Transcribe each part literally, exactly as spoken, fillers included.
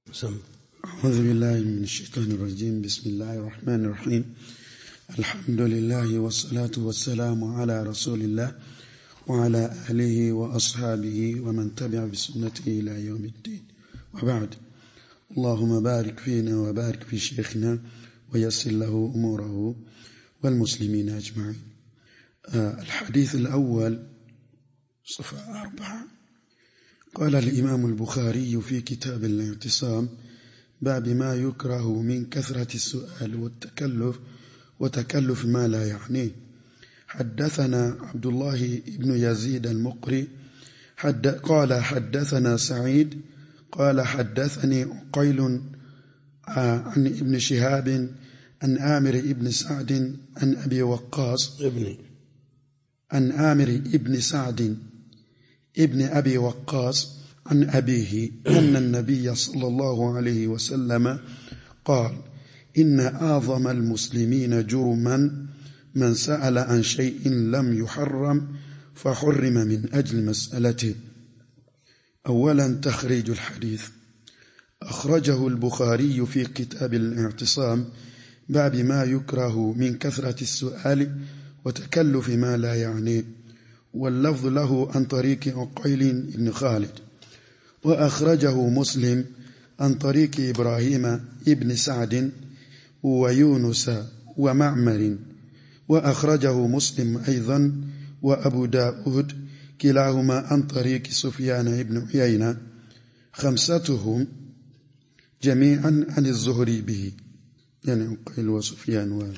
سم. أعوذ بالله من الشيطان الرجيم. بسم الله الرحمن الرحيم. الحمد لله والصلاة والسلام على رسول الله وعلى آله وأصحابه ومن تبع بسنته إلى يوم الدين، وبعد. اللهم بارك فينا وبارك في شيخنا ويسر له أموره والمسلمين أجمعين. آه الحديث الأول صفحة أربعة. قال الإمام البخاري في كتاب الاعتصام: باب ما يكره من كثرة السؤال والتكلف وتكلف ما لا يعنيه. حدثنا عبد الله بن يزيد المقري حد قال حدثنا سعيد قال حدثني عقيل عن ابن شهاب عن آمر ابن سعد عن أبي وقاص ابني عن آمر ابن سعد ابن أبي وقاص عن أبيه أن النبي صلى الله عليه وسلم قال: إن أعظم المسلمين جرما من سأل عن شيء لم يحرم فحرم من أجل مسألته. أولا تخريج الحديث. أخرجه البخاري في كتاب الاعتصام باب ما يكره من كثرة السؤال وتكلف ما لا يعنيه، واللفظ له عن طريق عقيل بن خالد. وأخرجه مسلم عن طريق إبراهيم ابن سعد ويونس ومعمر. وأخرجه مسلم أيضا وأبو داود كلاهما عن طريق سفيان بن عيينة، خمستهم جميعا عن الزهري به، يعني عقيل وسفيان. و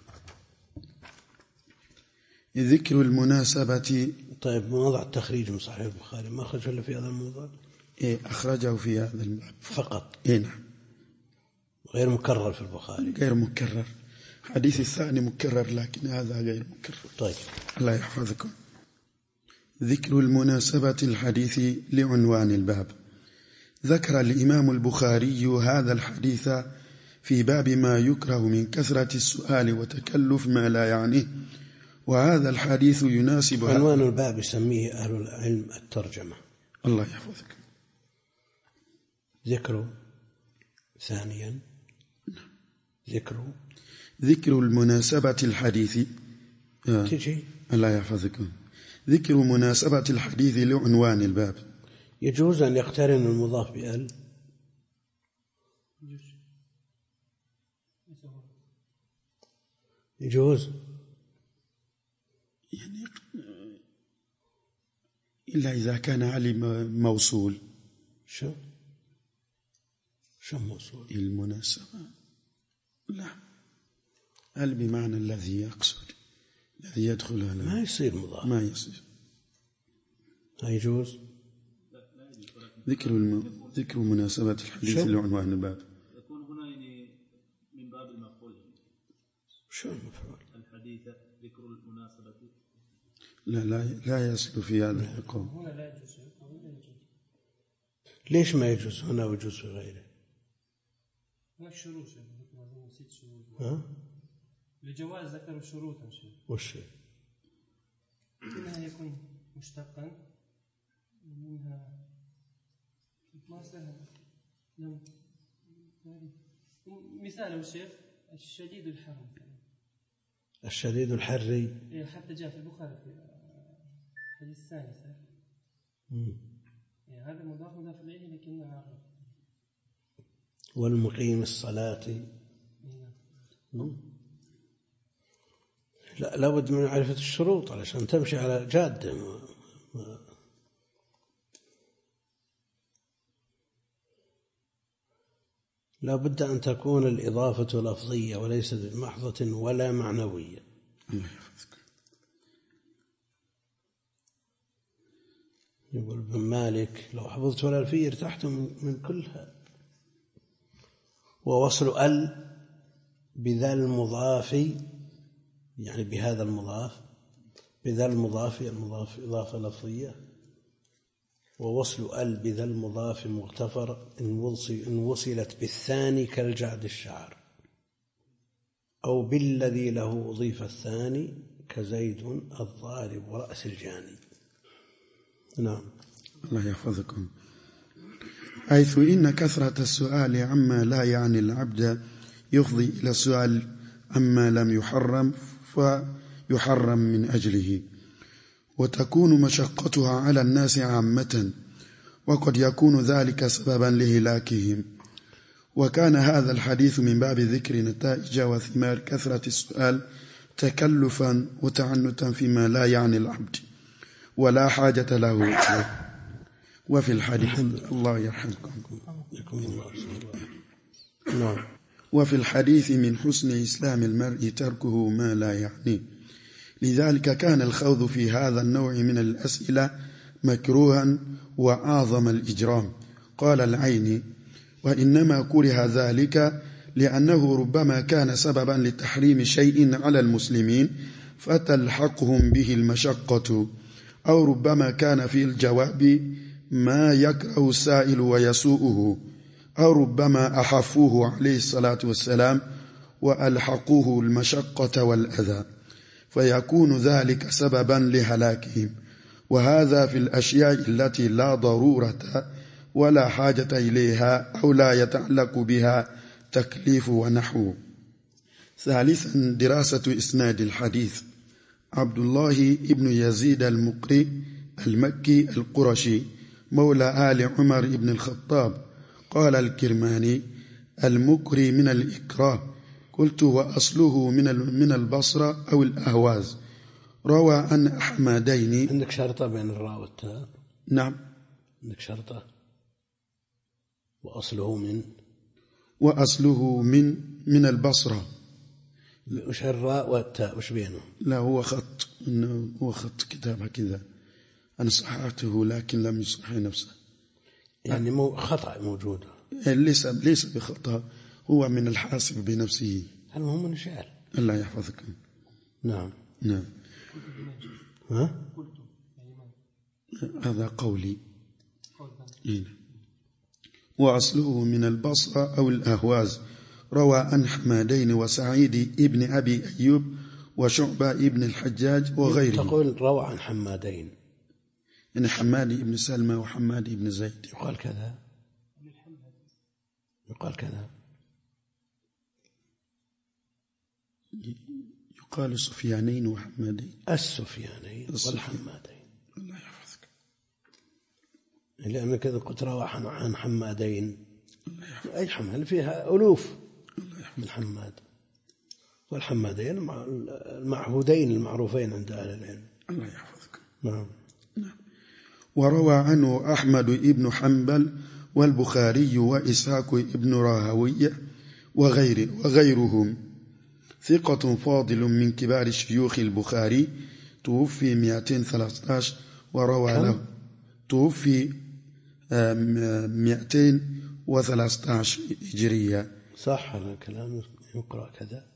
ذكر المناسبة. طيب، موضع التخريج من صحيح البخاري ما أخرجه إلا في هذا الموضوع؟ إيه، أخرجه في هذا الباب فقط. إيه نعم، غير مكرر في البخاري. غير مكرر. حديث الثاني مكرر لكن هذا غير مكرر. طيب، الله يحفظكم. ذكر المناسبة الحديث لعنوان الباب. ذكر الإمام البخاري هذا الحديث في باب ما يكره من كثرة السؤال وتكلف ما لا يعنيه، وهذا الحديث يناسب عنوان الباب يسميه أهل العلم الترجمة. الله يحفظك. ذكر ثانيا ذكر ذكر المناسبة الحديث آه. تجي الله يحفظكم. ذكر مناسبة الحديث لعنوان الباب. يجوز أن يقترن المضاف بأل؟ يجوز يعني إلا إذا كان علي موصول. شو شو موصول؟ المناسبة لا، هل بمعنى الذي يقصد، الذي يدخل هنا ما يصير مضاف، ما يصير. لا يجوز ذكر الم... ذكر مناسبة الحديث لعنوان الباب. يكون هنا يعني من باب المفعول. شو المفعول؟ الحديث ذكر المناسبة. لا لا لا يصل في هذا القول. هنا لا يجوز. ليش ما يجوز هنا ويجوز في غيره؟ ما الشروط نسيت شروط. ها؟ لجواز ذكر الشروط. وش؟ منها يكون مشتقا، ومنها ما سهل. لم مثال الشيخ الشديد الحر. الشديد الحري حتى جاء في البخاري في الحديث الثاني. هذا مضاف مضاف إليه لكنه عارف. والمقيم الصلاة. لا، لابد من معرفة الشروط علشان تمشي على جادة. لابد أن تكون الإضافة لفظية وليست بمحضة ولا معنوية. الله يحفظك. يقول ابن مالك: لو حفظت ولا الفي ارتحت من كلها. ووصل ال بذا المضاف، يعني بهذا المضاف، بذا المضاف المضاف إضافة لفظية. ووصل ال بذا المضاف مغتفر إن وصلت بالثاني كالجعد الشعر، أو بالذي له أضيف الثاني كزيد الضارب ورأس الجاني. نعم. الله يحفظكم. حيث إن كثرة السؤال عما لا يعني العبد يفضي إلى السؤال عما لم يحرم فيحرم من أجله، وتكون مشقتها على الناس عامة، وقد يكون ذلك سببا لهلاكهم. وكان هذا الحديث من باب ذكر نتائج وثمار كثرة السؤال تكلفا وتعنتا فيما لا يعني العبد ولا حاجة له. وفي الحديث الله يرحمكم نعم. وفي الحديث من حسن إسلام المرء تركه ما لا يعنيه، لذلك كان الخوض في هذا النوع من الأسئلة مكروها وأعظم الإجرام. قال العيني: وإنما كره ذلك لأنه ربما كان سببا لتحريم شيء على المسلمين فتلحقهم به المشقة، أو ربما كان في الجواب ما يكره السائل ويسوءه، أو ربما أحفوه عليه الصلاة والسلام وألحقوه المشقة والأذى، فيكون ذلك سببا لهلاكهم. وهذا في الأشياء التي لا ضرورة ولا حاجة إليها أو لا يتعلق بها تكليف ونحو. ثالثا دراسة إسناد الحديث. عبد الله ابن يزيد المقري المكي القرشي مولى آل عمر بن الخطاب. قال الكرماني: المقري من الإكراه. قلت: وأصله من من البصرة أو الأهواز. روى عن أحمدين. عندك شرطة بين الراء والتاء؟ نعم عندك شرطة. وأصله من وأصله من من البصرة. وش الراء والتاء وش بينهم؟ لا هو خط، إنه هو خط كتابة كذا، أنا صححته لكن لم يصحح نفسه، يعني مو خطأ موجود. ليس ليس بخطأ، هو من الحاسب بنفسه. المهم من شعر. الله يحفظكم. نعم نعم. ها؟ هذا قولي. وأصله من البصرة أو الأهواز. روى عن حمادين وسعيد ابن أبي أيوب وشعبة ابن الحجاج وغيره. تقول روى عن حمادين، يعني حماد ابن سلمى وحماد ابن زيد. يقال كذا، يقال كذا، يقال سفيانين وحمادين. السفيانين والحمادين. الله يحفظك. لأن كذا قلت روى عن حمادين، أي حمال فيها ألوف من حماد، والحمادين المعهودين المعروفين عند أهل العلم. الله يحفظك. نعم. نعم. وروى عنه أحمد ابن حنبل والبخاري وإسحاق ابن راهوية وغير وغيرهم. ثقة فاضل من كبار شيوخ البخاري، توفي مئتين وثلاثة عشر وروى له توفي مئتين وثلاثة عشر هجرية. صح هذا الكلام يقرأ كذا.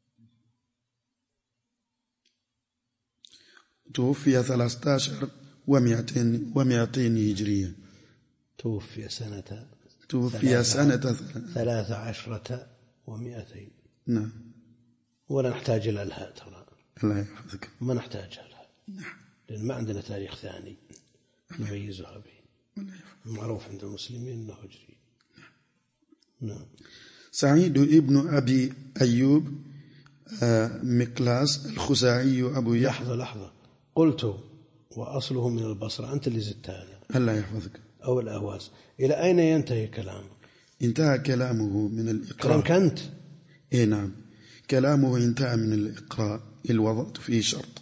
توفي ثلاثة عشر ومئتين ومئتين هجرية. توفي سنة توفي سنة ثلاثة عشرة ومئتين. نعم. ولا نحتاج إلى الها ترى. الله يحفظك. ما نحتاج لها. نعم. لأن ما عندنا تاريخ ثاني نميزها به. معروف عند المسلمين أنه هجري. نعم. سعيد ابن أبي أيوب مقلاس الخزاعي أبو يحيى. لحظة لحظة، قلت وأصله من البصرة، أنت اللي زدت هذا. الله يحفظك. أو الأهواز. إلى أين ينتهي كلامه؟ انتهى كلامه من الإقراء. كلامك أنت؟ إيه نعم، كلامه انتهى من الإقراء. الوضع فيه شرط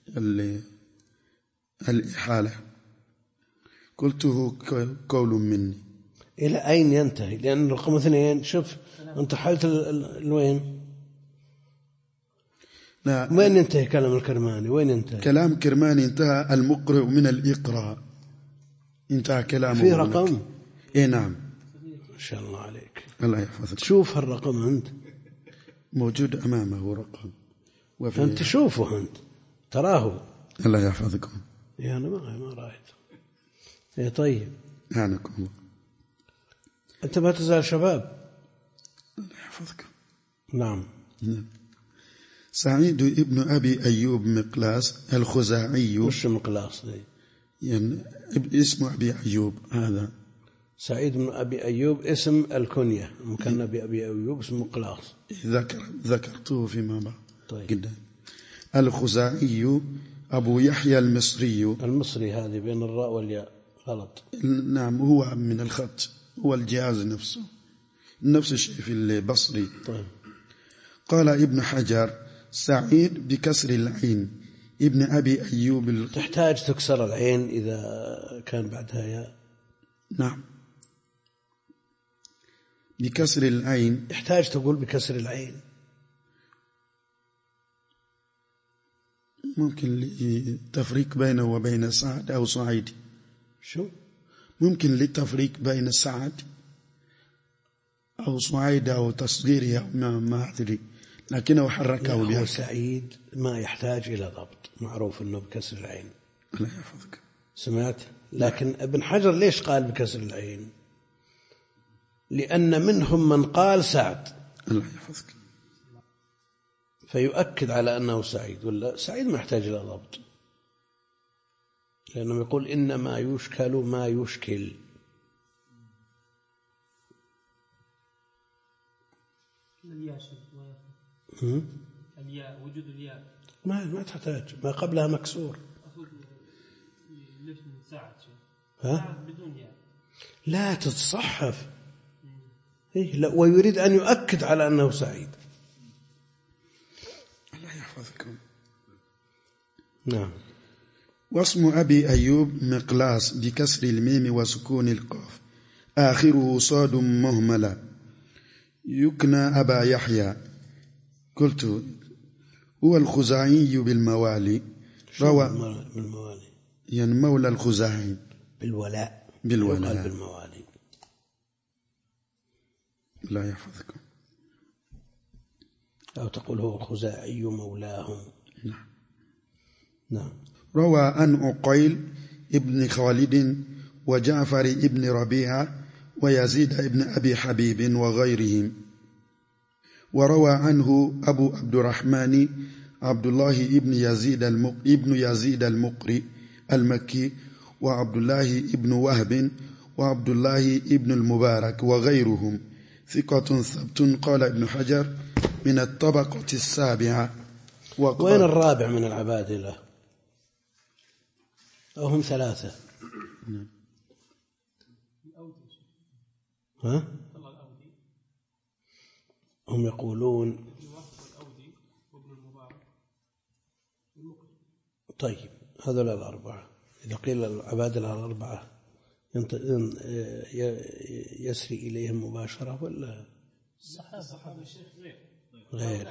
الإحالة، قلته قول مني. إلى أين ينتهي؟ لأن رقم اثنين شوف أنت حالت الوين؟ لا، وين ينتهي كلام الكرماني؟ وين ينتهي؟ كلام كرماني انتهى المقرئ من الإقراء، انتهى كلامه. في رقم؟ إيه نعم. ما شاء الله عليك. الله يحفظك. شوف هالرقم أنت موجود أمامه رقم. وفي أنت شوفه أنت تراه. الله يحفظكم. يا أنا ما ما رأيت. يا طيب. أعنكم الله. أنت ما تزال شباب. الله يحفظك. نعم. نعم. سعيد ابن أبي أيوب مقلاس الخزاعي. وش مقلاس دي؟ يعني اسمه أبي أيوب هذا. سعيد بن أبي أيوب اسم الكنية، مكان بأبي أيوب اسم مقلاص. ذكر ذكرته فيما بعد. طيب. جدا. الخزاعي أبو يحيى المصري. المصري هذه بين الراء والياء غلط. نعم هو من الخط، هو الجهاز نفسه، نفس الشيء في البصري. طيب. قال ابن حجر سعيد بكسر العين ابن أبي أيوب ال... تحتاج تكسر العين إذا كان بعدها ياء. نعم بكسر العين. يحتاج تقول بكسر العين. ممكن للتفريق بينه وبين سعد أو سعيد. شو؟ ممكن للتفريق بين سعد أو سعيد أو تصغيره ما ما أدري، لكنه حركه بها. سعيد ما يحتاج إلى ضبط، معروف أنه بكسر العين. الله يحفظك. سمعت؟ لكن لا. ابن حجر ليش قال بكسر العين؟ لأن منهم من قال سعد. الله يحفظك. فيؤكد على أنه سعيد، ولا سعيد ما يحتاج إلى ضبط، لأنه يقول إنما يشكل ما يشكل. الياء الياء وجود الياء ما ما تحتاج، ما قبلها مكسور. ليش من ساعد ها؟ بدون ياء لا تتصحف. إيه لا، ويريد أن يؤكد على أنه سعيد. الله يحفظكم. نعم. واسم أبي أيوب مقلاص بكسر الميم وسكون القاف، آخره صاد مهملة، يكنى أبا يحيى. قلت هو الخزاعي بالموالي. روى بالموالي يعني مولى الخزاعي بالولاء. بالولاء بالموالي. لا يحفظكم. أو تقول هو الخزاعي مولاهم. نعم. نعم. روى عن عقيل ابن خالد وجعفر ابن ربيعة ويزيد ابن أبي حبيب وغيرهم. وروى عنه أبو عبد الرحمن عبد الله ابن يزيد ابن يزيد المقري المكي، وعبد الله ابن وهب، وعبد الله ابن المبارك وغيرهم ثقة ثبت. قال ابن حجر من الطبقة السابعة. وين الرابع من العبادلة؟ أو هم ثلاثة؟ ها؟ هم يقولون طيب هذول الأربعة. إذا قيل العبادلة الأربعة يسري إليهم مباشرة ولا الصحابة الشيخ غير؟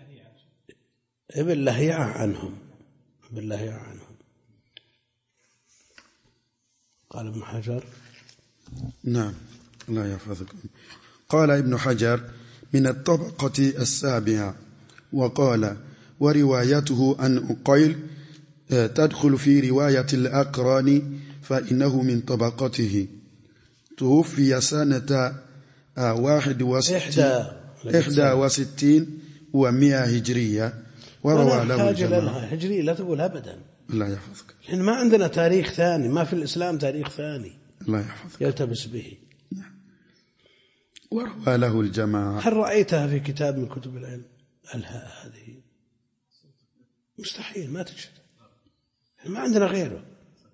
ابن لهيعة عنهم، ابن لهيعة عنهم. قال ابن حجر. نعم الله يحفظكم. قال ابن حجر من الطبقة السابعة. وقال وروايته عن عقيل تدخل في رواية الأقران فإنه من طبقته. توفي سنة واحد وستين إحدى وستين ومئة هجرية. وروى له الجماعة. هجرية لا تقول أبدا. الله يحفظك. إحنا ما عندنا تاريخ ثاني، ما في الإسلام تاريخ ثاني الله يحفظك يلتبس به. وروى له الجماعة. هل رأيتها في كتاب من كتب العلم؟ الهاء هذه مستحيل ما تجد، ما عندنا غيره.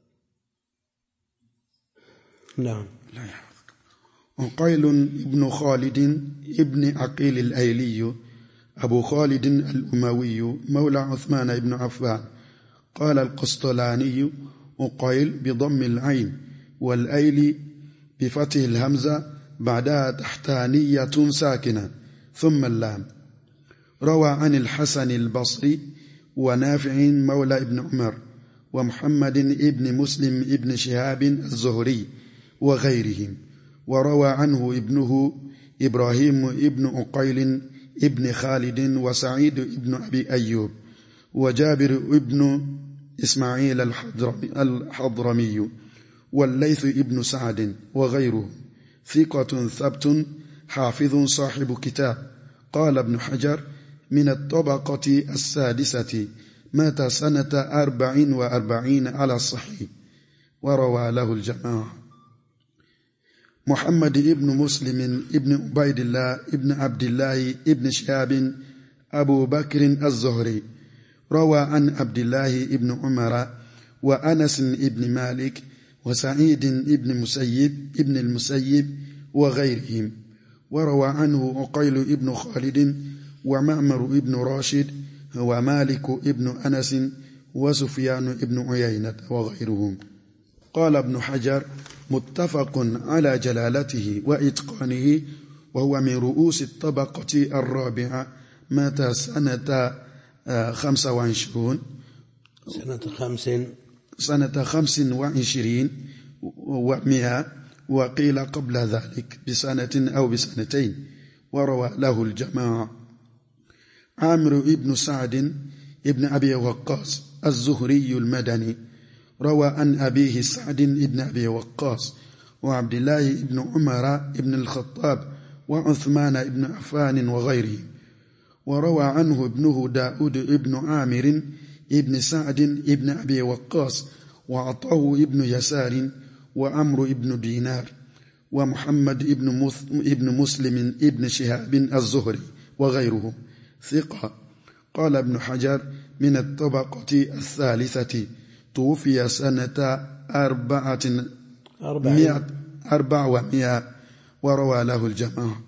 نعم. لا يحفظك. عقيل ابن خالد ابن عقيل الأيلي أبو خالد الأموي مولى عثمان بن عفان. قال القسطلاني عقيل بضم العين والأيل بفتح الهمزة بعدها تحتانية ساكنة ثم اللام. روى عن الحسن البصري ونافع مولى ابن عمر ومحمد ابن مسلم ابن شهاب الزهري وغيرهم. وروى عنه ابنه إبراهيم ابن عقيل ابن خالد وسعيد ابن أبي أيوب وجابر ابن إسماعيل الحضرمي والليث ابن سعد وغيره ثقة ثبت حافظ صاحب كتاب. قال ابن حجر من الطبقة السادسة، مات سنة أربع وأربعين على الصحيح. وروى له الجماعة. محمد ابن مسلم ابن عبيد الله ابن عبد الله ابن شهاب أبو بكر الزهري روى عن عبد الله ابن عمر وأنس ابن مالك وسعيد ابن مسيب ابن المسيب وغيرهم. وروى عنه عقيل ابن خالد ومعمر ابن راشد ومالك ابن أنس وسفيان ابن عيينة وغيرهم. قال ابن حجر: متفق على جلالته وإتقانه، وهو من رؤوس الطبقة الرابعة، مات سنة خمس وعشرون سنة خمس سنة خمس وعشرين ومئة، وقيل قبل ذلك بسنة أو بسنتين. وروى له الجماعة. عامر ابن سعد ابن أبي وقاص الزهري المدني روى عن أبيه سعد ابن أبي وقاص وعبد الله ابن عمر ابن الخطاب وعثمان ابن عفان وغيره. وروى عنه ابنه داود ابن عامر ابن سعد ابن أبي وقاص وعطاه ابن يسار وعمرو ابن دينار ومحمد ابن, ابن مسلم ابن شهاب الزهري وغيرهم ثقة. قال ابن حجر: من الطبقة الثالثة، توفي سنة أربعة مئة أربع ومئة. وروى له الجماعة.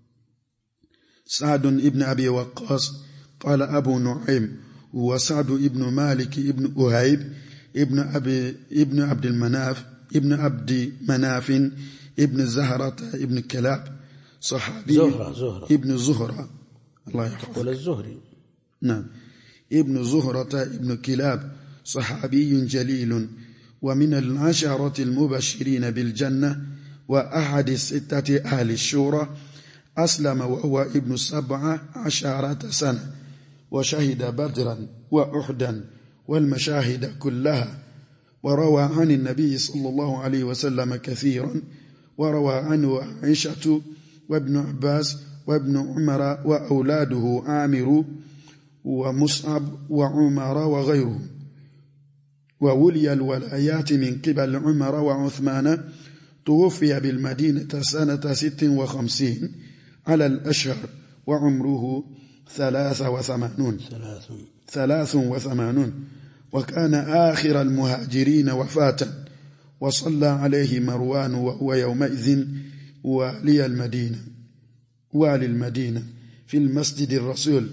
سعد ابن أبي وقاص قال أبو نعيم: هو سعد ابن مالك ابن أهيب ابن أبي ابن عبد المناف ابن عبد مناف ابن زهرة ابن كلاب صحابي زهرة زهرة ابن زهرة الله يحفظه ولا الزهري نعم ابن زهرة ابن كلاب صحابي جليل، ومن العشرة المبشرين بالجنة، وأحد الستة أهل الشورى. أسلم وهو ابن سبع عشرة سنة، وشهد بدرا وأحدا والمشاهد كلها. وروى عن النبي صلى الله عليه وسلم كثيرا. وروى عنه عائشة وابن عباس وابن عمر وأولاده عامر ومصعب وعمر وغيرهم. وولي الولايات من قبل عمر وعثمان. توفي بالمدينة سنة ست وخمسين على الأشهر، وعمره ثلاث وثمانون ثلاث ثلاث وثمانون وكان آخر المهاجرين وفاة. وصلى عليه مروان وهو يومئذ والي المدينة والي المدينة في المسجد الرسول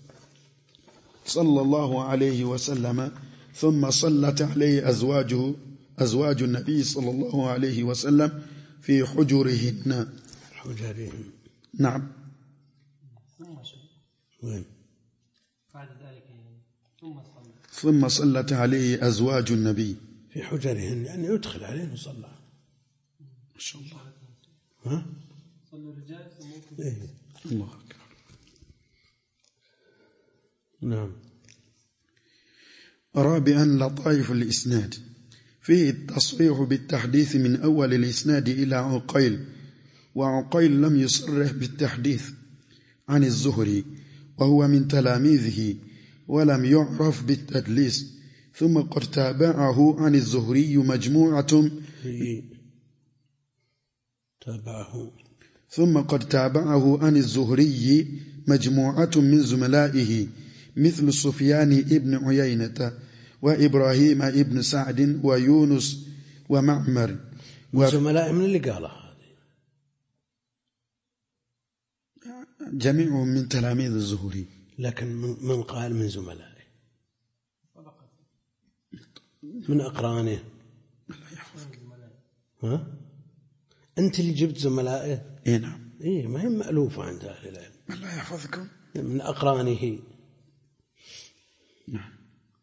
صلى الله عليه وسلم. ثم صلت عليه أزواجه أزواج النبي صلى الله عليه وسلم في حجرهن حجرهن نعم. وين بعد ذلك ثم صلى ثم صلت عليه أزواج النبي في حجرهن، يعني يدخل عليه وصلى. ما شاء الله. ها صلوا الرجال ثم إيه؟ الله أكبر. نعم. رابعا لطائف الإسناد. فيه التصريح بالتحديث من أول الإسناد إلى عقيل، وعقيل لم يصرح بالتحديث عن الزهري، وهو من تلاميذه، ولم يعرف بالتدليس. ثم قد تابعه عن الزهري مجموعة تابعه ثم قد تابعه عن الزهري مجموعة من زملائه، مثل سفيان ابن عيينة وإبراهيم ابن سعد ويونس ومعمر وزملاء من اللي قالها هذه جميعهم من تلاميذ الزهري. لكن من قال من زملائه من أقرانه. الله يحفظك. ها أنت اللي جبت زملائه. إيه نعم. إيه ما هي مألوفة عند أهل العلم. الله يحفظكم. من أقرانه. نعم.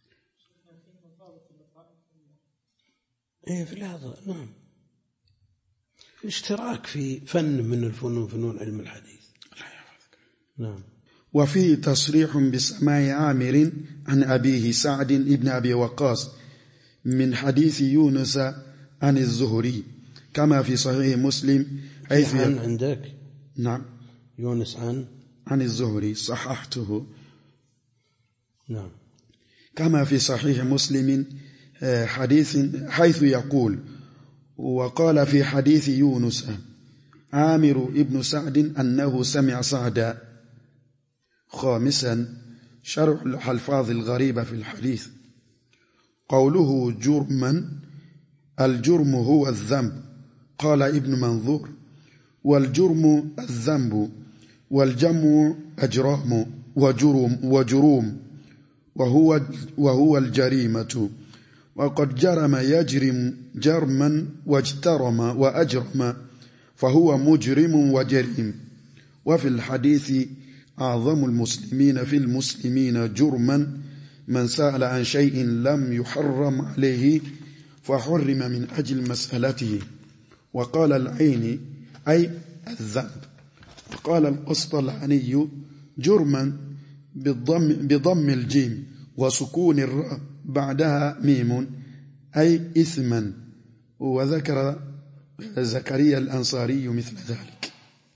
إيه في هذا نعم في اشتراك في فن من الفنون فنون علم الحديث. الله يحفظك. نعم. وفيه تصريح بسماع عامر عن أبيه سعد ابن أبي وقاص من حديث يونس عن الزهري، كما في صحيح مسلم حيث عن عندك. نعم. يونس عن عن الزهري صححته. نعم. كما في صحيح مسلم حديث حيث يقول: وقال في حديث يونس عامر ابن سعد أنه سمع سعدا. خامسا شرح الألفاظ الغريبة في الحديث. قوله جرما، الجرم هو الذنب، قال ابن منظور: والجرم الذنب، والجمع أجرام وجروم وجروم وهو وهو الجريمة. وقد جرم يجرم جرما واجترم وأجرم، فهو مجرم وجريم. وفي الحديث: أعظم المسلمين في المسلمين جرما من سأل عن شيء لم يحرم عليه فحرم من أجل مسألته. وقال العيني أي الذنب. وقال القسطلاني: جرما بالضم, بضم الجيم وسكون الراء بعدها ميم، أي إثما. وذكر زكريا الأنصاري مثل ذلك.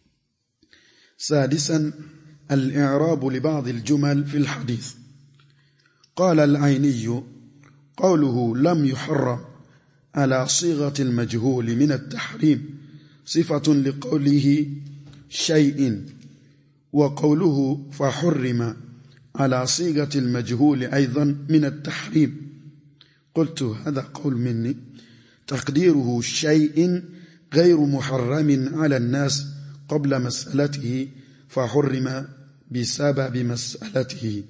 سادسا الإعراب لبعض الجمل في الحديث. قال العيني: قوله لم يحرم على صيغة المجهول من التحريم صفة لقوله شيء، وقوله فحرم على صيغة المجهول أيضا من التحريم. قلت: هذا قول مني، تقديره شيء غير محرم على الناس قبل مسألته فحرم بسبب مسألته.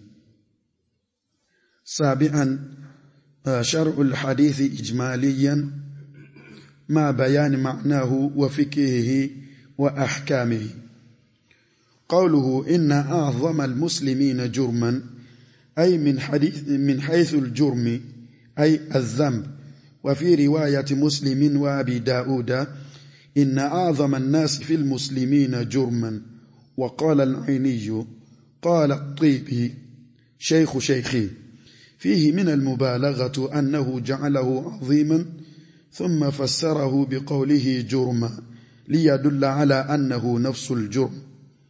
سابعا شرع الحديث إجماليا مع بيان معناه وفقهه وأحكامه. قوله إن أعظم المسلمين جرما، أي من, حديث من حيث الجرم أي الذنب. وفي رواية مسلم وأبي داود: إن أعظم الناس في المسلمين جرما. وقال العيني: قال الطيبي شيخ شيخي: فيه من المبالغة أنه جعله عظيما ثم فسره بقوله جرما ليدل على أنه نفس الجرم.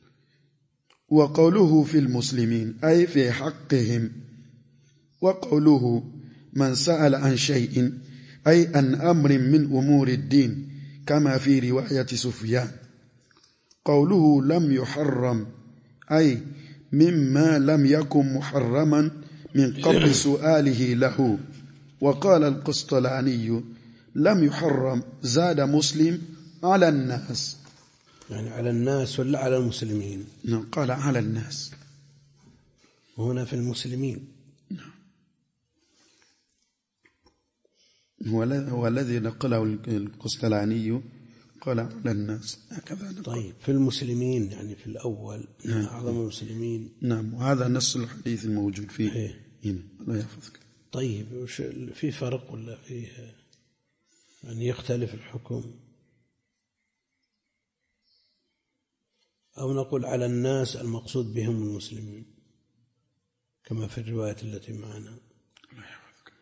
وقوله في المسلمين أي في حقهم. وقوله من سأل عن شيء أي عن أمر من أمور الدين كما في رواية سفيان. قوله لم يحرم أي مما لم يكن محرما من قبل سؤاله له. وقال القسطلاني: لم يحرم زاد مسلم على الناس، يعني على الناس ولا على المسلمين؟ نعم، قال على الناس، هنا في المسلمين. نعم، هو الذي نقله القسطلاني قال على الناس هكذا. طيب في المسلمين يعني في الأول نعم. أعظم المسلمين. نعم، وهذا نص الحديث الموجود فيه. إيه؟ هنا الله يحفظك. طيب وش في فرق ولا فيه يعني يختلف الحكم؟ أو نقول على الناس المقصود بهم المسلمين كما في الرواية التي معنا؟ الله يحفظك.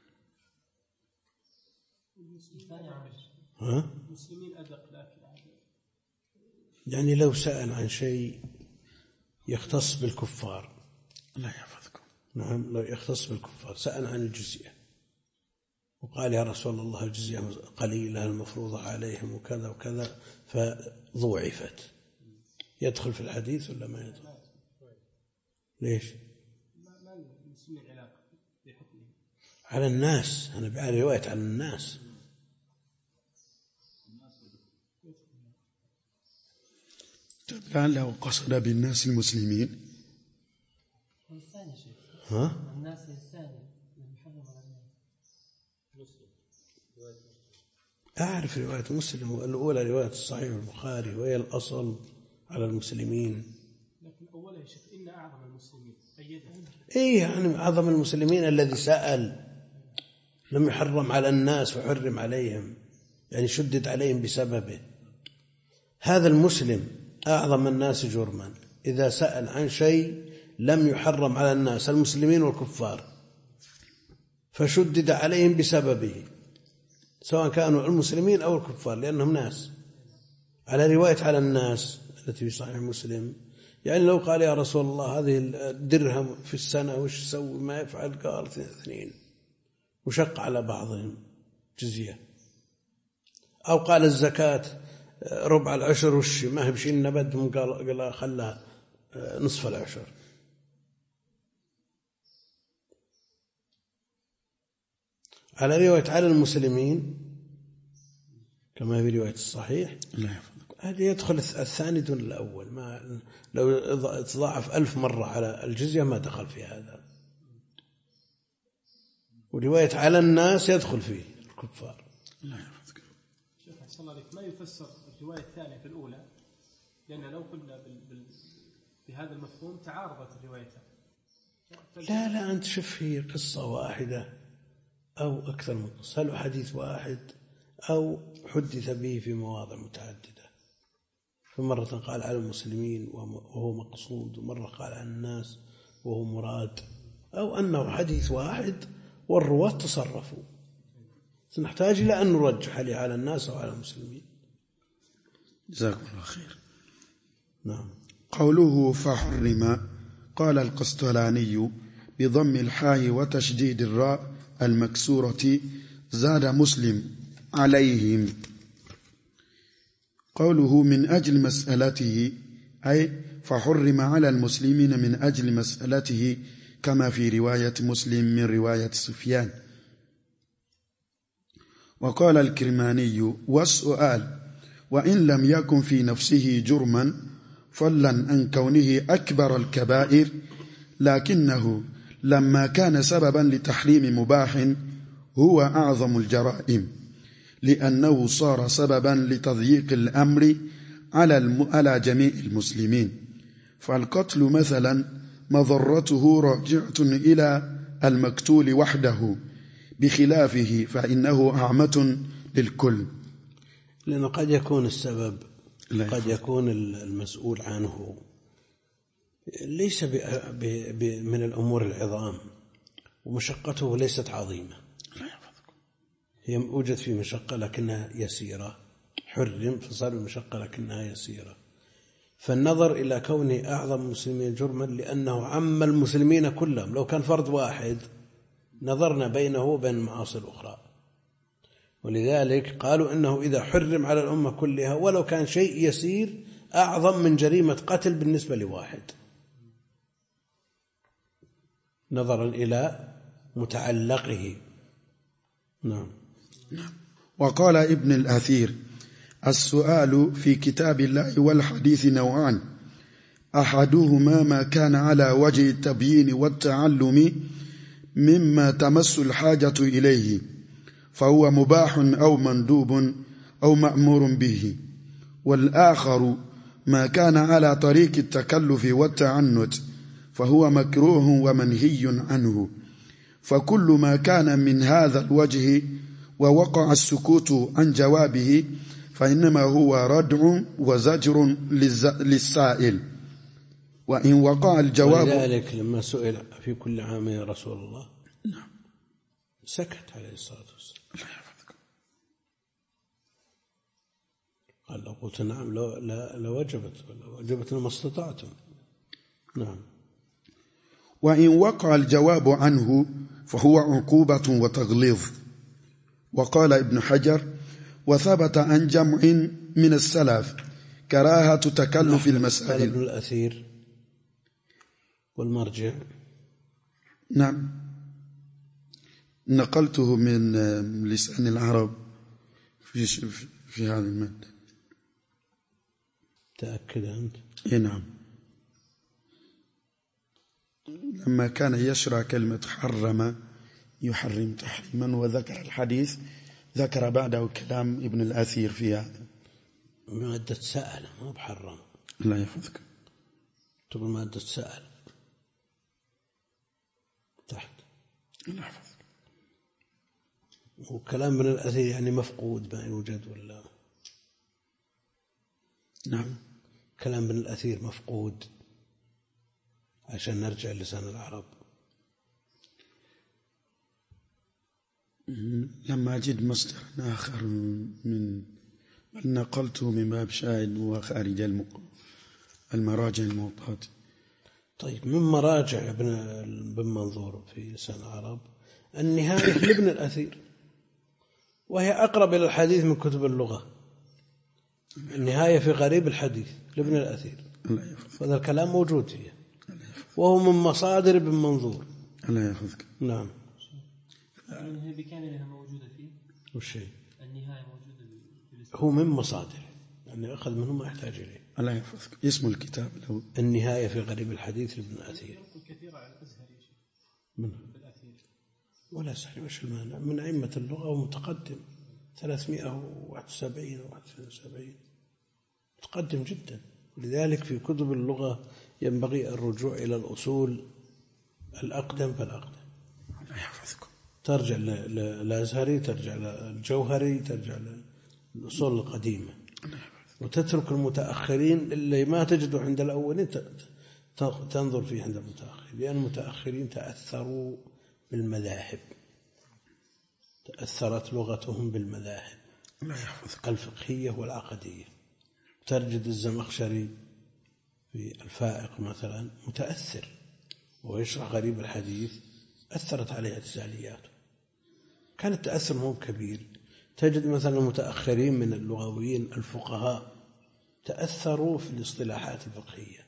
ها؟ المسلمين أدق لكن يعني لو سأل عن شيء يختص بالكفار. الله يحفظكم. نعم، لو يختص بالكفار، سأل عن الجزية وقال يا رسول الله الجزية قليلة المفروضة عليهم وكذا وكذا فضوعفت، يدخل في الحديث ولا ما يدخل؟ ليش؟ ما المسلمين علاقة بحكمه على الناس، أنا بعلى رواية على الناس. لعله قصد بالناس المسلمين. الثاني شيء ها؟ الناس الثاني المحرم على الناس. أعرف رواية مسلم، الأولى رواية الصحيح البخاري وهي الأصل على المسلمين. لكن أولا يا شيخ إن أعظم المسلمين أيدها. إيه يعني أعظم المسلمين الذي سأل لم يحرم على الناس وحرم عليهم، يعني شدد عليهم بسببه. هذا المسلم أعظم الناس جرما إذا سأل عن شيء لم يحرم على الناس المسلمين والكفار فشدد عليهم بسببه، سواء كانوا المسلمين أو الكفار لأنهم ناس. على رواية على الناس التي في صحيح مسلم، يعني لو قال يا رسول الله هذه الدرهم في السنة وش يسوي ما يفعل، قال اثنين، وشق على بعضهم جزية. أو قال الزكاة ربع العشر وش ما هي بشيء نبت، قال قال خلها نصف العشر. على رواية على المسلمين كما في رواية الصحيح هذه يدخل الثاني دون الأول، ما لو تضاعف ألف مرة على الجزية ما دخل في هذا. ورواية على الناس يدخل فيه الكفار. شيخ أحسن الله عليك، ما يفسر الرواية الثانية في الأولى، لأن لو قلنا بال... بال... بهذا المفهوم تعارضت الروايتان. لا لا أنت شوف، هي قصة واحدة أو أكثر من قصة، هل حديث واحد أو حدث به في مواضع متعددة، فمرة قال على المسلمين وهو مقصود، ومرة قال على الناس وهو مراد، أو أنه حديث واحد والرواة تصرفوا. سنحتاج إلى أن نرجح عليه على الناس أو على المسلمين. جزاكم الله خير. نعم. قوله فحرم، قال القسطلاني بضم الحاء وتشديد الراء المكسورة، زاد مسلم عليهم. قوله من أجل مسألته، أي فحرم على المسلمين من أجل مسألته، كما في رواية مسلم من رواية سفيان. وقال الكرماني والسؤال وإن لم يكن في نفسه جرما فضلا عن كونه أكبر الكبائر، لكنه لما كان سببا لتحريم مباح هو أعظم الجرائم، لأنه صار سببا لتضييق الأمر على على جميع المسلمين. فالقتل مثلا مضرته راجعة إلى المقتول وحده، بخلافه فإنه أعمة للكل. لأنه قد يكون السبب، قد يكون المسؤول عنه ليس ب ب ب من الأمور العظام، ومشقته ليست عظيمة، هي وجد في مشقة لكنها يسيرة، حرم فصار المشقة لكنها يسيرة. فالنظر إلى كونه أعظم المسلمين جرما لأنه عم المسلمين كلهم، لو كان فرد واحد نظرنا بينه وبين المعاصي الأخرى. ولذلك قالوا إنه إذا حرم على الأمة كلها ولو كان شيء يسير أعظم من جريمة قتل بالنسبة لواحد، نظرا إلى متعلقه. نعم. وقال ابن الأثير السؤال في كتاب الله والحديث نوعان، أحدهما ما كان على وجه التبيين والتعلم مما تمس الحاجة إليه فهو مباح أو مندوب أو مأمور به، والآخر ما كان على طريق التكلف والتعنت فهو مكروه ومنهي عنه. فكل ما كان من هذا الوجه ووقع السكوت عن جوابه فإنما هو ردع وزجر للسائل، وإن وقع الجواب. ولذلك لما سئل في كل عام يا رسول الله نعم سكت عليه الصلاة والسلام. قال لو قلت نعم لوجبت لوجبت لما استطعتم. نعم. وإن وقع الجواب عنه فهو عقوبة وتغليظ. وقال ابن حجر وثبت عن جمع من السلف كراهة تكلف المسائل. قال ابن الأثير والمرجع. نعم نقلته من لسان العرب في في هذه المادة. تأكد أنت؟ إيه نعم. لما كان يشرع كلمة حرم يحرم تحريما وذكر الحديث ذكر بعده كلام ابن الأثير في هذا. مادة سأل ما بحرم. لا يحفظك. تقول مادة سأل تحت. لا يحفظك. وكلام ابن الأثير يعني مفقود ما يوجد ولا؟ نعم. كلام ابن الأثير مفقود عشان نرجع لسان العرب. لما أجد مصدر آخر من نقلته من باب شاهد وخارج المراجع الموطات. طيب من مراجع ابن ابن منظور في لسان العرب النهاية لابن الأثير، وهي أقرب إلى الحديث من كتب اللغة، النهاية في غريب الحديث لابن الأثير، هذا الكلام موجود فيه وهو من مصادر ابن منظور. الله يحفظك. نعم. النهاية بكاملها موجودة فيه. والشيء النهاية موجودة في هو من مصادر يعني أخذ منه ما يحتاج إليه. الله يحفظك. اسم الكتاب له النهاية في غريب الحديث لابن الأثير. كثيرة على الأزهر يا شيخ. من ولا سهل وش المانع من أئمة اللغة ومتقدم ثلاثمائة وواحد وسبعين أو واحد وسبعين متقدم جدا. لذلك في كتب اللغة ينبغي الرجوع إلى الأصول الأقدم فالأقدم. الله يحفظكم. ترجع للأزهري، ترجع للجوهري، ترجع للأصول القديمة، وتترك المتأخرين اللي ما تجده عند الأولين تنظر فيه عند المتأخرين، لأن المتأخرين تأثروا بالمذاهب، تأثرت لغتهم بالمذاهب الفقهية والعقدية. تجد الزمخشري في الفائق مثلا متأثر ويشرح غريب الحديث، أثرت عليه اعتزالياته، كان التأثر مو كبير. تجد مثلا المتأخرين من اللغويين الفقهاء تأثروا في الاصطلاحات الفقهية.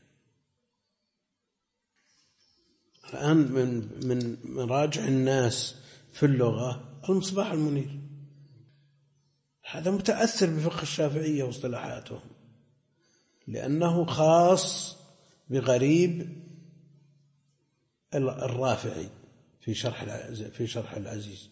الآن من من مراجع الناس في اللغة المصباح المنير، هذا متأثر بفقه الشافعية واصطلاحاتهم لأنه خاص بغريب الرافعي في شرح في شرح العزيز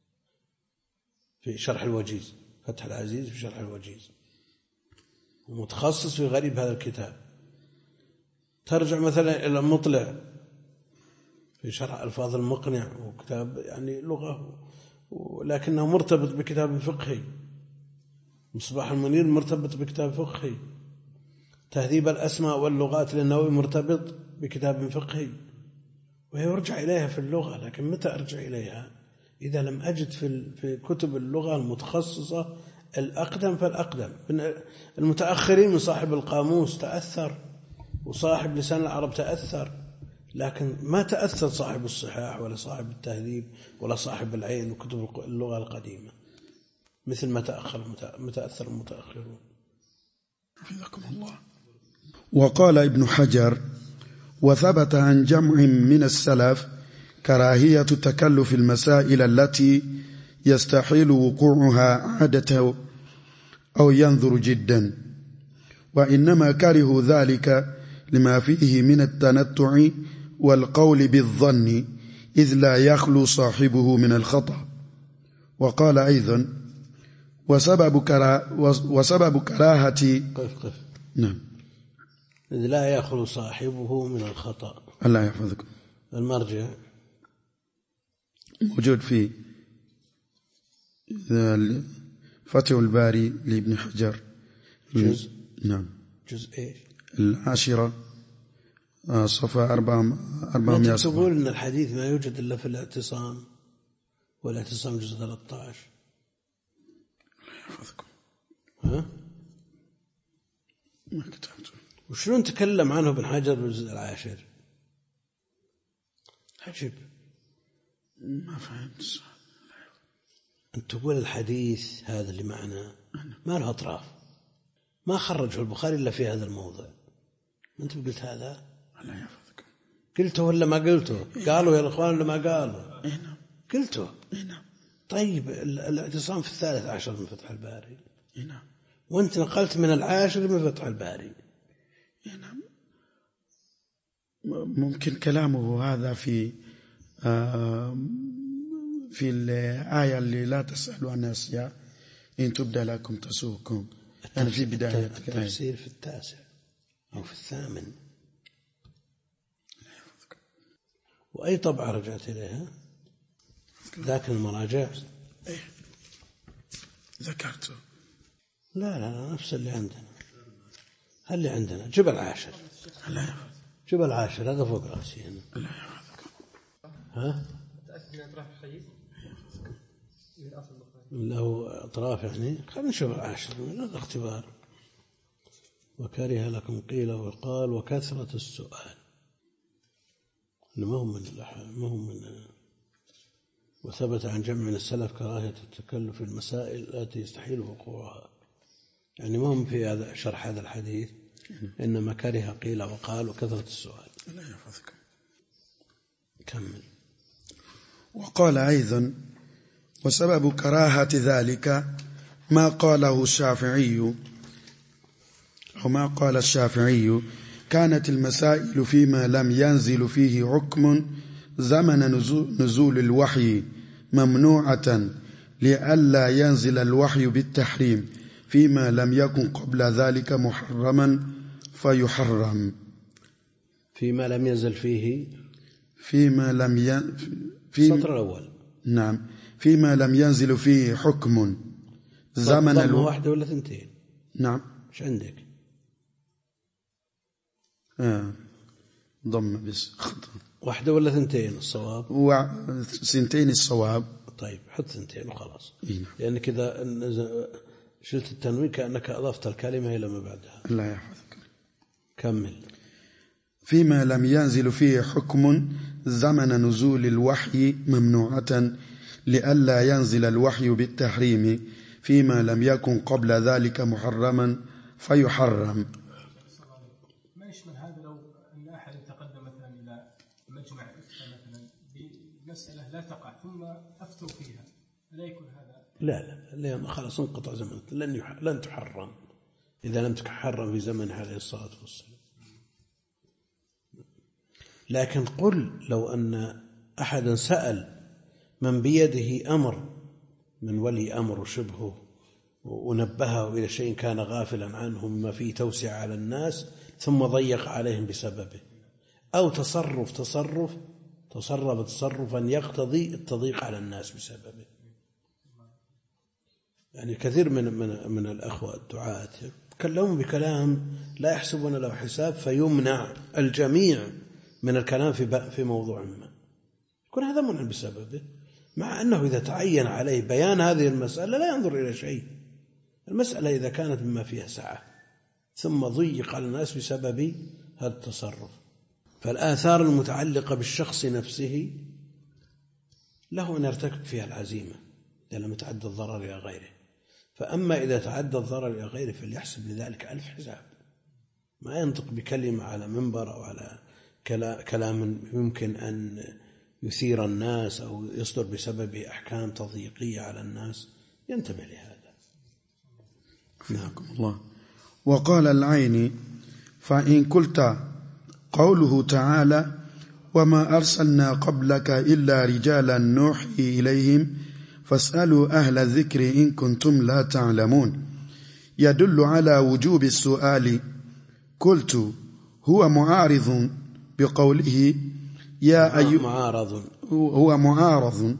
في شرح الوجيز، فتح العزيز في شرح الوجيز، ومتخصص في غريب هذا الكتاب. ترجع مثلا إلى المطلع في شرح ألفاظ المقنع، وكتاب يعني لغة ولكنه مرتبط بكتاب فقهي. مصباح المنير مرتبط بكتاب فقهي. تهذيب الأسماء واللغات للنووي مرتبط بكتاب فقهي، ويرجع إليها في اللغة. لكن متى أرجع إليها؟ إذا لم أجد في في كتب اللغة المتخصصة الأقدم فالأقدم. المتأخرين من صاحب القاموس تأثر، وصاحب لسان العرب تأثر، لكن ما تأثر صاحب الصحاح ولا صاحب التهذيب ولا صاحب العين وكتب اللغة القديمة مثل ما تأخر متأثر المتأخرون. حفظكم الله. وقال ابن حجر: وثبت عن جمع من السلف كراهية تكلف المسائل التي يستحيل وقوعها عادته أو ينظر جدا، وإنما كرهوا ذلك لما فيه من التنطع والقول بالظن، إذ لا يخلو صاحبه من الخطأ. وقال أيضا: وسبب, كرا وسبب كراهة قف قف نعم إذ لا يخلو صاحبه من الخطأ. الله يحفظكم. المرجع موجود في فتح الباري لابن حجر جزء نعم جزء إيش العاشرة صفحة أربعمائة. تقول إن الحديث ما يوجد إلا في الاعتصام، والاعتصام جزء ثلاثة عشر. يحفظكم. ها ما كتبته. وشلون تكلم عنه ابن حجر بالجزء العاشر؟ عجب، ما فهمت. أن تقول الحديث هذا اللي معنا ما له أطراف، ما خرجه البخاري إلا في هذا الموضع. أنت قلت هذا؟ الله يحفظكم. قلته ولا ما قلته؟ قالوا يا الأخوان ولا ما قالوا؟ إيه نعم. قلته. إيه نعم. طيب الاعتصام في الثالث عشر من فتح الباري. إيه نعم. وأنت نقلت من العاشر من فتح الباري. إيه نعم. ممكن كلامه هذا في آه في الآية اللي لا تسألوا عن أشياء إن تبدأ لكم تسوكم، يعني في بداية التفسير في التاسع أو في الثامن. وأي طبعة رجعت إليها؟ ذاك المراجع إيه ذكرته. لا لا لا نفس اللي عندنا. هل اللي عندنا جبل عاشر؟ لا جبل عاشر هذا فوق رأسي هنا. لا يحفظك. ها؟ متأكد من أطراف الحديث؟ من أصل البخاري. له أطراف يعني. خلينا نشوف العاشر من الاختبار. وكره لكم قيل وقال وكثرة السؤال. ما هم من ما هم من وثبت عن جمع من السلف كراهية التكلف في المسائل التي يستحيل وقوعها يعني مهم في هذا شرح هذا الحديث، إنما كره قيل وقال وكثرة السؤال. لا يحفظك. كمل. وقال أيضا: وسبب كراهة ذلك ما قاله الشافعي أو ما قال الشافعي: كانت المسائل فيما لم ينزل فيه حكم زمن نزول الوحي ممنوعة لئلا ينزل الوحي بالتحريم، فيما لم يكن قبل ذلك محرما فيحرم. فيما لم ينزل فيه فيما لم ين... في السطر الأول. نعم. فيما لم ينزل فيه حكم زمن ضم الو... واحدة ولا ثنتين؟ نعم. مش عندك؟ آه. ضم بس خطأ. واحدة ولا ثنتين الصواب؟ و... سنتين الصواب. طيب حط ثنتين وخلاص. إيه؟ لأنك إذا شلت التنوين كأنك أضفت الكلمة إلى ما بعدها. لا يحفظك. كمل. فيما لم ينزل فيه حكم زمن نزول الوحي ممنوعة لئلا ينزل الوحي بالتحريم، فيما لم يكن قبل ذلك محرما فيحرم. ما يشمل هذا لو أن أحد تقدم مثلا إلى مجمع مثلا بمسألة لا تقع ثم أفتوا فيها، لا يكون هذا؟ لا لا لا خلاص انقطع زمن، لن يح... لن تحرم إذا لم تحرم في زمن عليه الصلاة والسلام. لكن قل لو أن أحدا سأل من بيده أمر من ولي أمر وشبهه ونبهه إلى شيء كان غافلا عنه مما فيه توسع على الناس ثم ضيق عليهم بسببه، أو تصرف تصرف تصرف تصرفا يقتضي التضييق على الناس بسببه. يعني كثير من من من الأخوة الدعاة يتكلمون بكلام لا يحسبون له حساب فيمنع الجميع من الكلام في في موضوع ما، يكون هذا منع بسببه، مع أنه إذا تعين عليه بيان هذه المسألة لا ينظر إلى شيء. المسألة إذا كانت مما فيها سعة ثم ضيق على الناس بسبب هذا التصرف، فالآثار المتعلقة بالشخص نفسه له أن يرتكب فيها العزيمة إذا لم يتعدى الضرر إلى غيره. فأما إذا تعدى الضرر إلى غيره فليحسب لذلك ألف حساب، ما ينطق بكلمة على منبر أو على كلام يمكن أن يثير الناس أو يصدر بسببه أحكام تضييقية على الناس، ينتبه لهذا. نعم الله. وقال العيني: فإن قلت قوله تعالى: وما أرسلنا قبلك إلا رجالا نوحي إليهم فاسألوا أهل الذكر إن كنتم لا تعلمون، يدل على وجوب السؤال. قلت: هو معارض بقوله يا أيها معارض هو معارض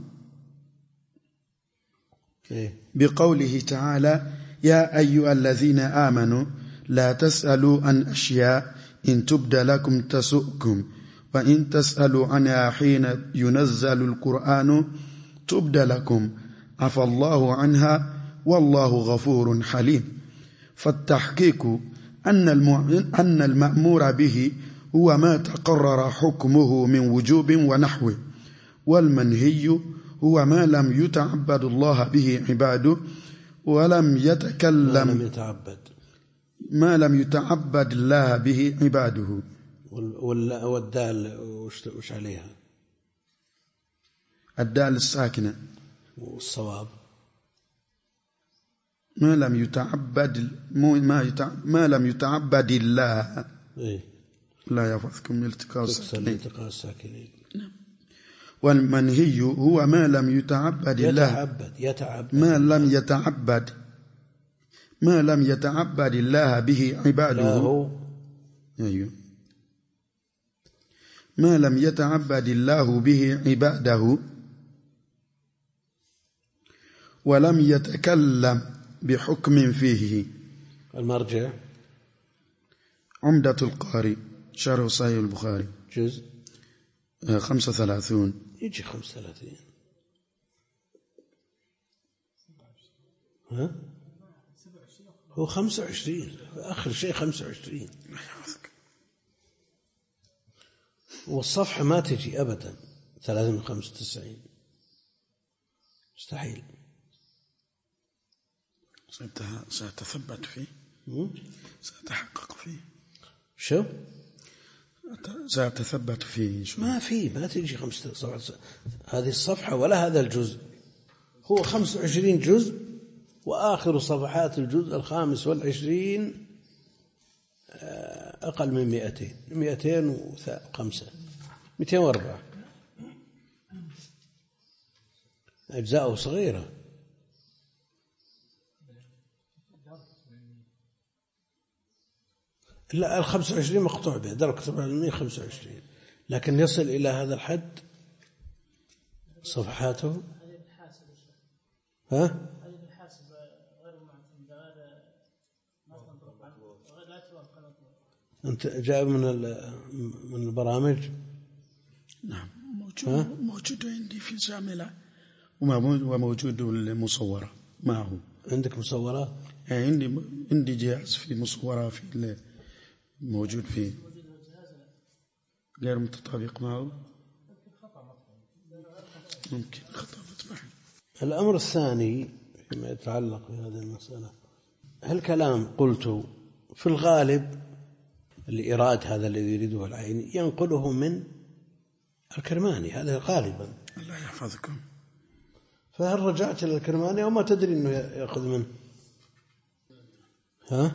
بقوله تعالى: يا أيها الذين آمنوا لا تسألوا عن أشياء إن تبد لكم تسؤكم وإن تسألوا عنها حين ينزل القرآن تبد لكم عفى الله عنها والله غفور حليم. فالتحقيق أن المأمور به هو ما تقرر حكمه من وجوب ونحوه، والمنهي هو ما لم يتعبد الله به عباده ولم يتكلم ما لم يتعبد ما لم يتعبد الله به عباده. والدال وش عليها؟ الدال الساكنة. والصواب ما لم يتعبد ما, يتع... ما لم يتعبد الله. إيه؟ لا يفضكم التقاء الساكنين. والمنهي هو ما لم يتعبد الله يتعبد يتعبد ما لم يتعبد ما لم يتعبد الله به عباده. أيوه. ما لم يتعبد الله به عباده ولم يتكلم بحكم فيه. المرجع عمدة القاري شرح صحيح البخاري جزء خمسة وثلاثون. يجي خمسة وثلاثين. ها هو خمسة وعشرين آخر شيء خمسة وعشرين، والصفحة ما تجي أبدا ثلاثة من خمسة وتسعين، مستحيل. سأتثبت فيه، سأتحقق فيه. شو؟ سأتثبت فيه. ما في، ما تجي خمسة صفحات هذه الصفحة ولا هذا الجزء، هو خمسة وعشرين جزء، وآخر صفحات الجزء الخامس والعشرين أقل من مئتين، مئتين وخمسة، مئتين وأربعة، أجزاءه صغيرة. لا، الخمسة وعشرين مقطوع به، درجة العلمية خمسة وعشرين، لكن يصل إلى هذا الحد صفحاته. ها؟ أنت جاء من من البرامج؟ نعم، موجود موجود عندي في الزاملة، وموجود المصورة معه. عندك مصورة؟ يعني عندي عندي جهاز في مصورة في موجود فيه غير متطابق معه، ممكن خطأ مطبع. الأمر الثاني فيما يتعلق بهذه المسألة، هل كلام قلت في الغالب الإيراد هذا الذي يريده العيني ينقله من الكرماني، هذا غالبا. الله يحفظكم. فهل رجعت إلى الكرماني أو ما تدري أنه يأخذ منه؟ ها؟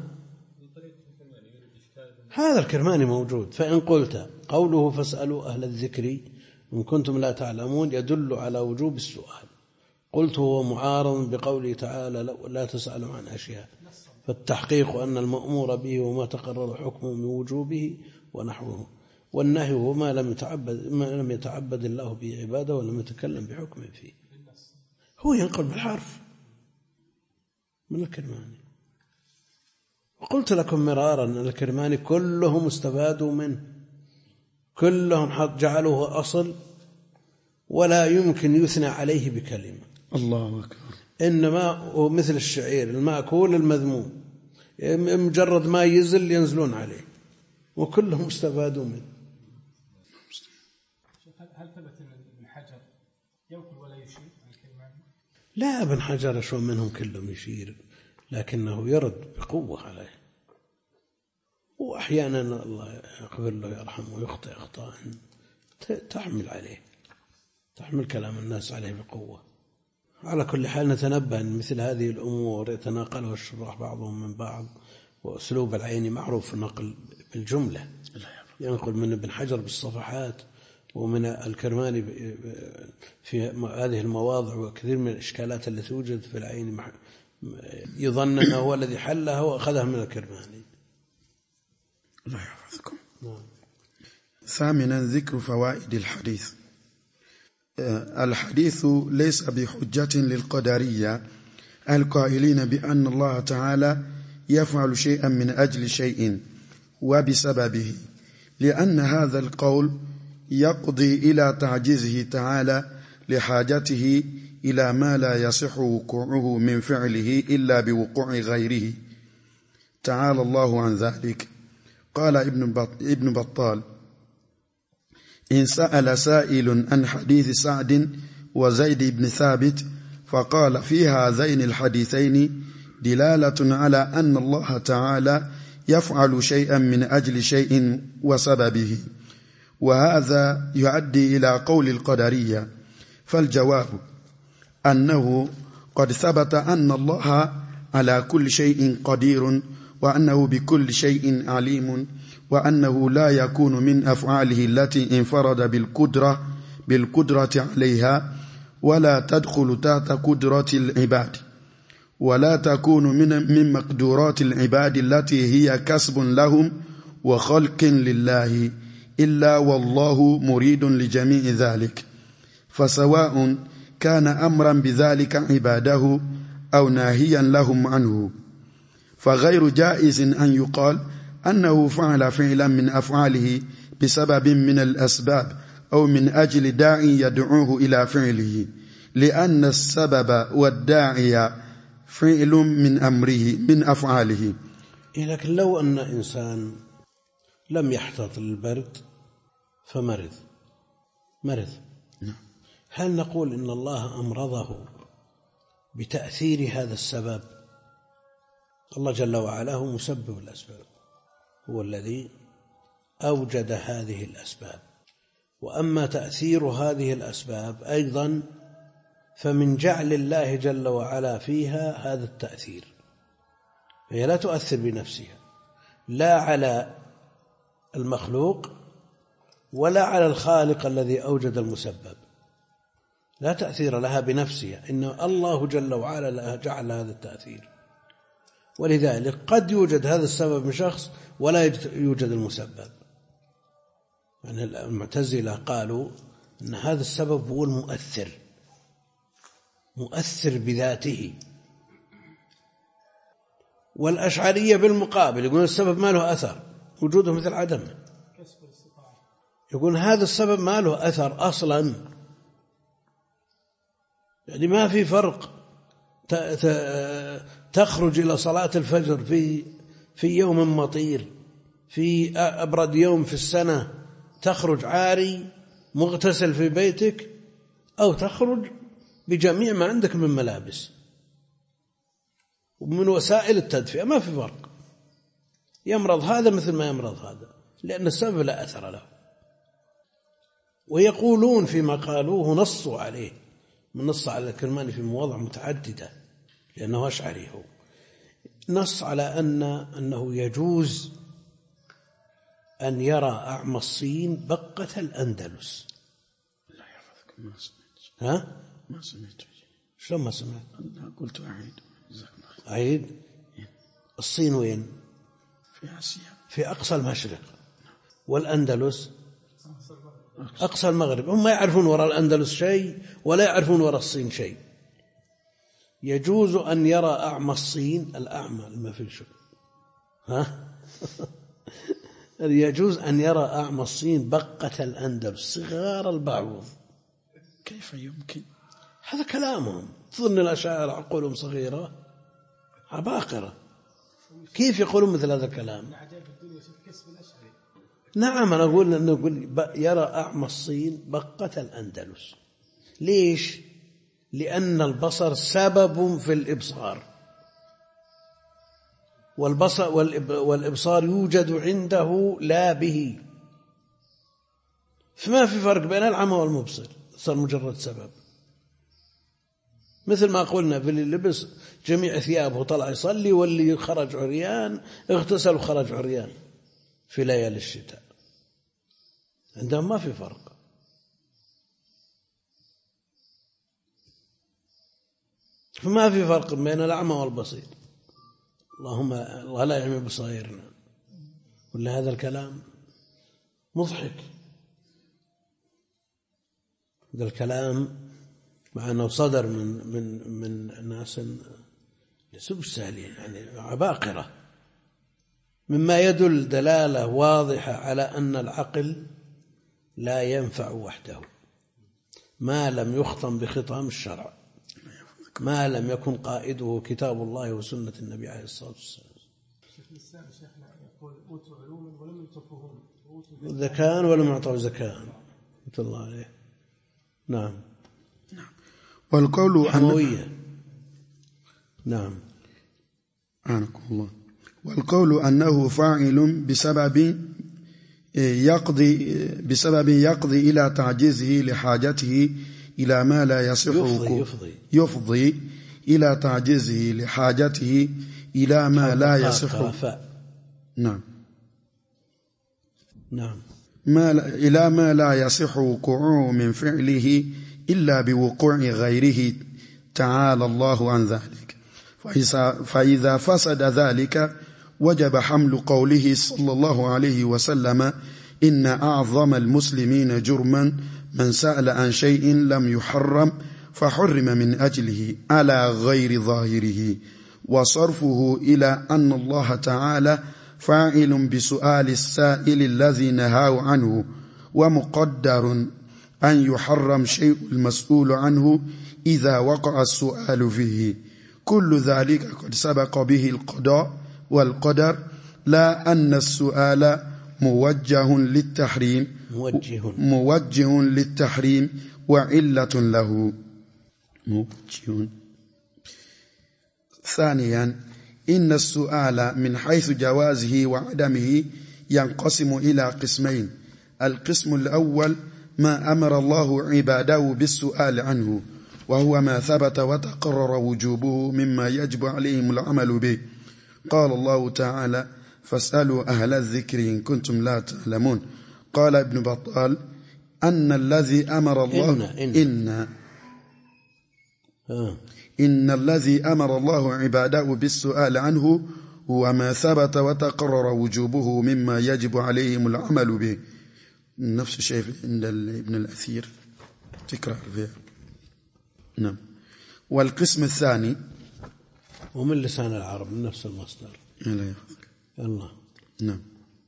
هذا الكرماني موجود. فإن قلت قوله فاسألوا أهل الذكر إن كنتم لا تعلمون يدل على وجوب السؤال، قلت هو معارض بقوله تعالى لا تسألوا عن أشياء، فالتحقيق أن المأمور به وما تقرر حكمه من وجوبه ونحوه، والنهي هو ما لم يتعبد ما لم يتعبد الله به عباده ولم يتكلم بحكم فيه. هو ينقل بالحرف من الكرماني. وقلت لكم مرارا أن الكرماني كلهم استفادوا منه، كلهم جعلوه أصل ولا يمكن يثنى عليه بكلمة. الله أكبر. إنما هو مثل الشعير المأكول المذموم، مجرد ما يزل ينزلون عليه، وكلهم استفادوا منه. هل ثبت أن ابن حجر ينقل ولا يشير عن الكلمات؟ لا، ابن حجر شو منهم كلهم يشير، لكنه يرد بقوة عليه، وأحيانا الله يغفر له يرحمه ويخطئ أخطاء تحمل عليه، تحمل كلام الناس عليه بقوة. على كل حال نتنبه أن مثل هذه الأمور يتناقلها الشراح بعضهم من بعض، وأسلوب العيني معروف النقل بالجملة، ينقل من ابن حجر بالصفحات ومن الكرماني في هذه المواضع، وكثير من الإشكالات التي توجد في العين يظن أنه هو الذي حلها وأخذها من الكرماني. الله يحفظكم. ثامنا ذكر فوائد الحديث. الحديث ليس بحجة للقدرية القائلين بأن الله تعالى يفعل شيئا من أجل شيء وبسببه، لأن هذا القول يقضي إلى تعجيزه تعالى لحاجته إلى ما لا يصح وقوعه من فعله إلا بوقوع غيره تعالى الله عن ذلك. قال ابن بطال: إن سأل سائل عن حديث سعد وزيد بن ثابت فقال في هذين الحديثين دلالة على أن الله تعالى يفعل شيئا من أجل شيء وسببه، وهذا يؤدي إلى قول القدرية. فالجواب أنه قد ثبت أن الله على كل شيء قدير، وأنه بكل شيء عليم، وأنه لا يكون من أفعاله التي انفرد بالقدرة بالقدرة عليها ولا تدخل تحت قدرة العباد، ولا تكون من من مقدورات العباد التي هي كسب لهم وخلق لله، إلا والله مريد لجميع ذلك، فسواء كان أمرا بذلك عباده أو ناهيا لهم عنه، فغير جائز أن يقال أنه فعل فعلا من أفعاله بسبب من الأسباب أو من أجل داعي يدعوه إلى فعله، لأن السبب والداعي فعل من أمره من أفعاله. لكن لو أن إنسان لم يحتاط للبرد فمرض مرض هل نقول إن الله أمرضه بتأثير هذا السبب الله جل وعلا هو مسبب الأسباب، هو الذي أوجد هذه الأسباب. وأما تأثير هذه الأسباب أيضا فمن جعل الله جل وعلا فيها هذا التأثير، هي لا تؤثر بنفسها لا على المخلوق ولا على الخالق الذي أوجد المسبب، لا تأثير لها بنفسها، إن الله جل وعلا جعل هذا التأثير. ولذلك قد يوجد هذا السبب من شخص ولا يوجد المسبب. يعني المعتزلة قالوا أن هذا السبب هو المؤثر، مؤثر بذاته. والأشعرية بالمقابل يقولون السبب ما له أثر، وجوده مثل عدمه. يقول هذا السبب ما له أثر أصلا، يعني ما في فرق تخرج إلى صلاة الفجر في في يوم مطير، في أبرد يوم في السنة، تخرج عاري مغتسل في بيتك، أو تخرج بجميع ما عندك من ملابس ومن وسائل التدفئة، ما في فرق. يمرض هذا مثل ما يمرض هذا، لأن السبب لا أثر له. ويقولون فيما قالوه نصوا عليه، من نص على الكرماني في مواضع متعددة لأنه أشعري، هو نص على أن أنه يجوز أن يرى أعمى الصين بقة الأندلس. لا يحفظك، ما سمعت. ها؟ ما سمعت. شلون ما سمعت؟ أنا قلت أعيد. أعيد. الصين وين؟ في آسيا، في أقصى المشرق. والأندلس أقصى المغرب. هم ما يعرفون وراء الأندلس شيء ولا يعرفون وراء الصين شيء. يجوز أن يرى أعمى الصين، الأعمى ما في شيء، ها يجوز أن يرى أعمى الصين بقة الأندلس صغار البعوض. كيف يمكن؟ هذا كلامهم. تظن الأشاعرة عقولهم صغيرة؟ عباقرة. كيف يقولون مثل هذا الكلام؟ نعم، أنا أقول أنه يرى أعمى الصين بقة الأندلس. ليش؟ لأن البصر سبب في الإبصار، والبصر والإبصار يوجد عنده لا به، فما في فرق بين العمى والمبصر، صار مجرد سبب. مثل ما قلنا في اللي لبس جميع ثيابه وطلع يصلي، واللي خرج عريان اغتسل وخرج عريان في ليالي الشتاء، عندهم ما في فرق. فما في فرق بين الأعمى والبصير. اللهم الله لا يعمي بصائرنا. ولا هذا الكلام مضحك، هذا الكلام مع أنه صدر من من من ناس ليسوا بالسهلين، يعني عباقرة، مما يدل دلالة واضحة على أن العقل لا ينفع وحده ما لم يخطم بخطام الشرع، ما لم يكن قائده كتاب الله وسنة النبي عليه الصلاة والسلام. شيخ الإسلام شيخنا يقول أوتوا علوما ولم يؤتوا فهوما، ذكاء ولم يعطوا ذكاء. رحمة الله عليه. نعم. نعم. والقول حموية. نعم. أعنكم الله. والقول أنه فاعل بسبب يقضي بسبب يقضي إلى تعجيزه لحاجته إلى ما لا يصح يفضي, يفضي, يفضي إلى تعجيزه لحاجته إلى ما لا يصح. نعم. نعم. ما إلى ما لا يصح وقوعه من فعله إلا بوقوع غيره تعالى الله عن ذلك. فإذا فسد ذلك وجب حمل قوله صلى الله عليه وسلم إن أعظم المسلمين جرما من سأل عن شيء لم يحرم فحرم من أجله على غير ظاهره، وصرفه إلى أن الله تعالى فاعل بسؤال السائل الذي نهاه عنه، ومقدر أن يحرم شيء المسؤول عنه إذا وقع السؤال فيه. كل ذلك قد سبق به القضاء والقدر، لا أن السؤال موجه للتحريم موجه, موجه للتحريم وعلة له. موجه. ثانيا، إن السؤال من حيث جوازه وعدمه ينقسم إلى قسمين. القسم الأول ما أمر الله عباده بالسؤال عنه، وهو ما ثبت وتقرر وجوبه مما يجب عليهم العمل به. قال الله تعالى: فاسألوا أهل الذكر إن كنتم لا تعلمون. قال ابن بطال: أن الذي أمر الله إن, إن. إن, آه. إن الذي أمر الله عباده بالسؤال عنه هو ما ثبت وتقرر وجوبه مما يجب عليهم العمل به. نفس الشيء عند ابن الأثير تكرار فيها. نعم. والقسم الثاني ومن لسان العرب من نفس المصدر. لا يحفظك الله. نعم.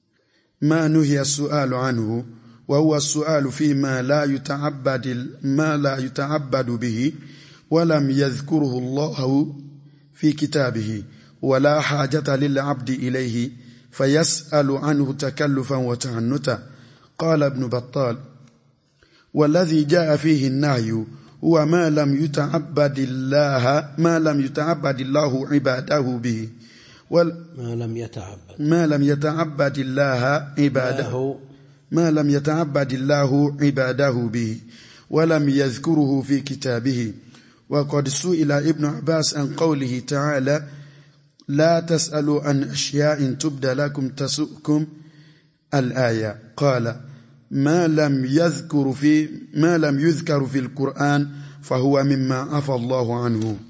ما نهي السؤال عنه، وهو السؤال فيما لا يتعبد ما لا يتعبد به ولم يذكره الله في كتابه ولا حاجة للعبد إليه فيسأل عنه تكلفا وتعنتا. قال ابن بطال: والذي جاء فيه النهي هو ما لم يتعبد الله ما لم يتعبد الله عباده به وال ما لم يتعبد ما لم يتعبد الله عباده ما لم يتعبد الله عباده به ولم يذكره في كتابه. وقد سئل ابن عباس عن قوله تعالى: لا تسألوا عن أشياء تبد لكم تسؤكم الآية. قال: ما لم يذكر في ما لم يذكر في القرآن فهو مما عفى الله عنه.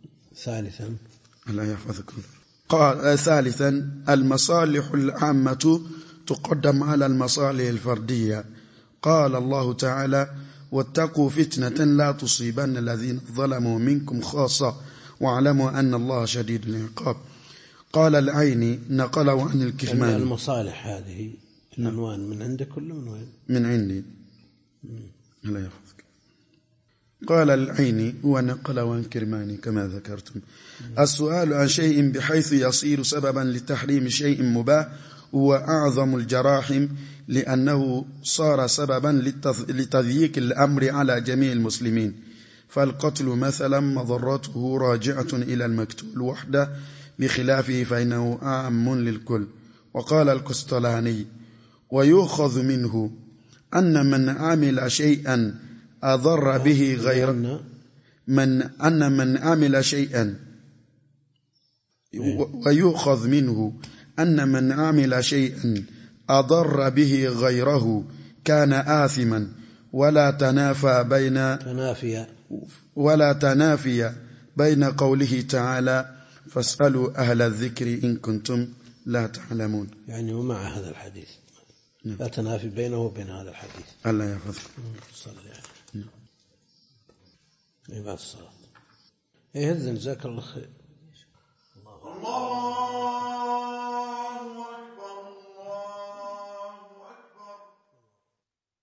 ثالثا الله يحفظكم. قال ثالثا: المصالح العامة تقدم على المصالح الفردية. قال الله تعالى: واتقوا فتنة لا تصيبن الذين ظلموا منكم خاصة واعلموا أن الله شديد العقاب. قال العيني نقله عن الكرماني. المصالح هذه العنوان من عندك ولا من وين؟ من عندي. الله يحفظك. قال العيني ونقله عن الكرماني كما ذكرتم. السؤال عن شيء بحيث يصير سببا لتحريم شيء مباح هو أعظم الجراحم، لأنه صار سببا لتضييق الأمر على جميع المسلمين. فالقتل مثلا مضرته راجعة إلى المقتول وحده، بخلافه فإنه أعم للكل. وقال القسطلاني: ويؤخذ منه أن من عمل شيئا أضر به غيره من أن من عمل شيئا ويؤخذ منه أن من عمل شيئا أضر به غيره كان آثما، ولا تنافى بين تنافيا ولا تنافي بين قوله تعالى: فاسألوا أهل الذكر إن كنتم لا تعلمون. يعني ومع هذا الحديث لا تنافي بينه وبين هذا الحديث. الله يحفظك. صلى الله عليه وسلم. بعد الصلاة. إيه هذا جزاك الله خير.